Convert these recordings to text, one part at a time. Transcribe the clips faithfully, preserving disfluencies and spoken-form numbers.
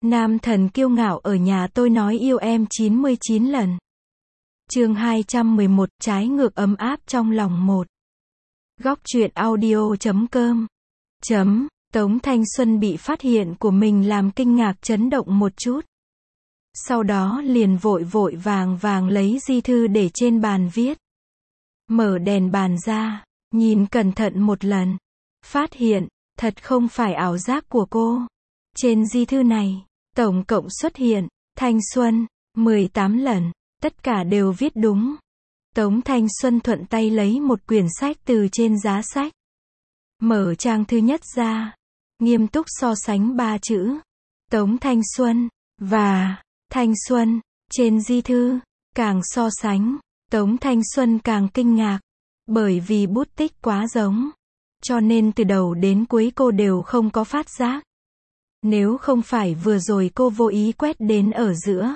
Nam thần kiêu ngạo ở nhà tôi nói yêu em chín mươi chín lần. Chương hai trăm mười một, trái ngược ấm áp trong lòng một. Góc truyện audio chấm com. Chấm, Tống Thanh Xuân bị phát hiện của mình làm kinh ngạc chấn động một chút. Sau đó liền vội vội vàng vàng lấy di thư để trên bàn viết. Mở đèn bàn ra, nhìn cẩn thận một lần. Phát hiện, thật không phải ảo giác của cô. Trên di thư này, tổng cộng xuất hiện, Thanh Xuân, mười tám lần, tất cả đều viết đúng. Tống Thanh Xuân thuận tay lấy một quyển sách từ trên giá sách. Mở trang thứ nhất ra, nghiêm túc so sánh ba chữ. Tống Thanh Xuân, và, Thanh Xuân, trên di thư, càng so sánh, Tống Thanh Xuân càng kinh ngạc. Bởi vì bút tích quá giống. Cho nên từ đầu đến cuối cô đều không có phát giác. Nếu không phải vừa rồi cô vô ý quét đến ở giữa.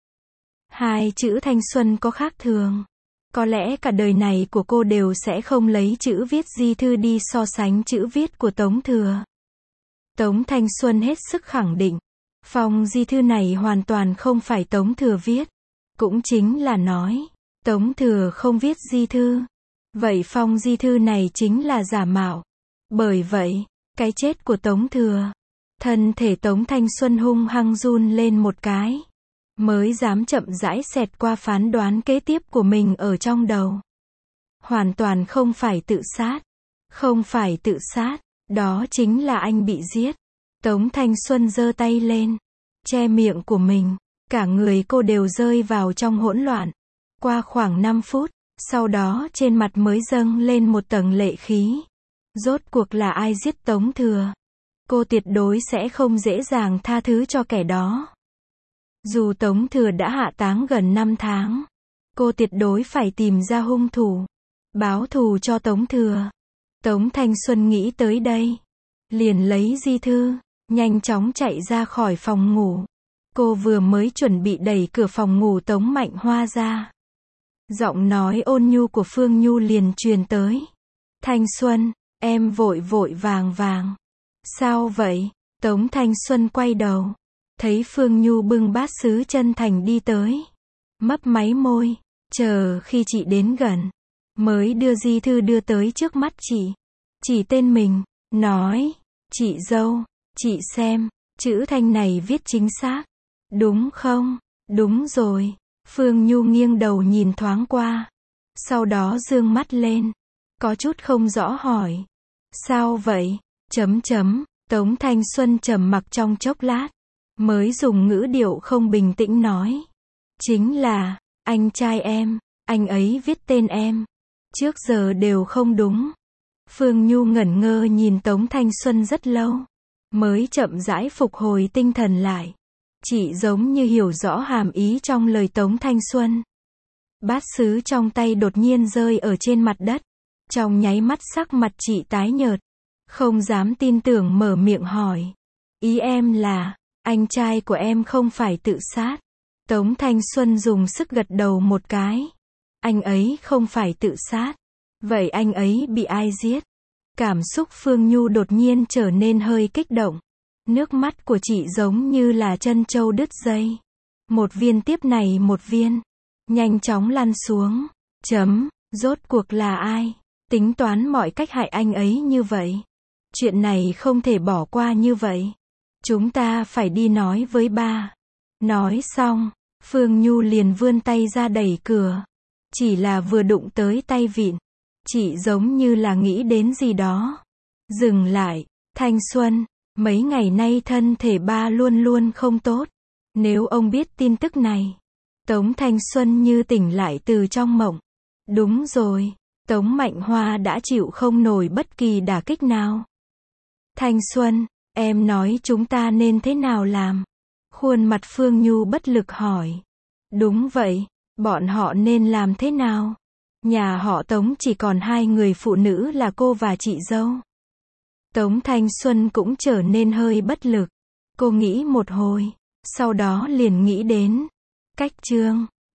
Hai chữ Thanh Xuân có khác thường. Có lẽ cả đời này của cô đều sẽ không lấy chữ viết di thư đi so sánh chữ viết của Tống Thừa. Tống Thanh Xuân hết sức khẳng định. Phong di thư này hoàn toàn không phải Tống Thừa viết. Cũng chính là nói, Tống Thừa không viết di thư. Vậy phong di thư này chính là giả mạo. Bởi vậy, cái chết của Tống Thừa. Thân thể Tống Thanh Xuân hung hăng run lên một cái. Mới dám chậm rãi xẹt qua phán đoán kế tiếp của mình ở trong đầu. Hoàn toàn không phải tự sát. Không phải tự sát. Đó chính là anh bị giết. Tống Thanh Xuân giơ tay lên. Che miệng của mình. Cả người cô đều rơi vào trong hỗn loạn. Qua khoảng năm phút. Sau đó trên mặt mới dâng lên một tầng lệ khí. Rốt cuộc là ai giết Tống Thừa? Cô tuyệt đối sẽ không dễ dàng tha thứ cho kẻ đó. Dù Tống Thừa đã hạ táng gần năm tháng, cô tuyệt đối phải tìm ra hung thủ, báo thù cho Tống Thừa. Tống Thanh Xuân nghĩ tới đây, liền lấy di thư, nhanh chóng chạy ra khỏi phòng ngủ. Cô vừa mới chuẩn bị đẩy cửa phòng ngủ Tống Mạnh Hoa ra. Giọng nói ôn nhu của Phương Nhu liền truyền tới. Thanh Xuân, em vội vội vàng vàng. Sao vậy? Tống Thanh Xuân quay đầu. Thấy Phương Nhu bưng bát sứ chân thành đi tới. Mấp máy môi. Chờ khi chị đến gần. Mới đưa di thư đưa tới trước mắt chị. Chỉ tên mình. Nói. Chị dâu. Chị xem. Chữ Thanh này viết chính xác. Đúng không? Đúng rồi. Phương Nhu nghiêng đầu nhìn thoáng qua. Sau đó dương mắt lên. Có chút không rõ hỏi. Sao vậy? Chấm chấm. Tống Thanh Xuân trầm mặc trong chốc lát. Mới dùng ngữ điệu không bình tĩnh nói. Chính là, anh trai em. Anh ấy viết tên em. Trước giờ đều không đúng. Phương Nhu ngẩn ngơ nhìn Tống Thanh Xuân rất lâu. Mới chậm rãi phục hồi tinh thần lại. Chị giống như hiểu rõ hàm ý trong lời Tống Thanh Xuân. Bát sứ trong tay đột nhiên rơi ở trên mặt đất. Trong nháy mắt sắc mặt chị tái nhợt. Không dám tin tưởng mở miệng hỏi. Ý em là, anh trai của em không phải tự sát. Tống Thanh Xuân dùng sức gật đầu một cái. Anh ấy không phải tự sát. Vậy anh ấy bị ai giết? Cảm xúc Phương Nhu đột nhiên trở nên hơi kích động. Nước mắt của chị giống như là chân trâu đứt dây. Một viên tiếp này một viên. Nhanh chóng lăn xuống. Chấm, rốt cuộc là ai? Tính toán mọi cách hại anh ấy như vậy. Chuyện này không thể bỏ qua như vậy. Chúng ta phải đi nói với ba. Nói xong, Phương Nhu liền vươn tay ra đẩy cửa. Chỉ là vừa đụng tới tay vịn. Chị giống như là nghĩ đến gì đó. Dừng lại, Thanh Xuân. Mấy ngày nay thân thể ba luôn luôn không tốt. Nếu ông biết tin tức này. Tống Thanh Xuân như tỉnh lại từ trong mộng. Đúng rồi, Tống Mạnh Hoa đã chịu không nổi bất kỳ đả kích nào. Thanh Xuân, em nói chúng ta nên thế nào làm? Khuôn mặt Phương Nhu bất lực hỏi. Đúng vậy, bọn họ nên làm thế nào? Nhà họ Tống chỉ còn hai người phụ nữ là cô và chị dâu. Tống Thanh Xuân cũng trở nên hơi bất lực. Cô nghĩ một hồi, sau đó liền nghĩ đến cách Trương.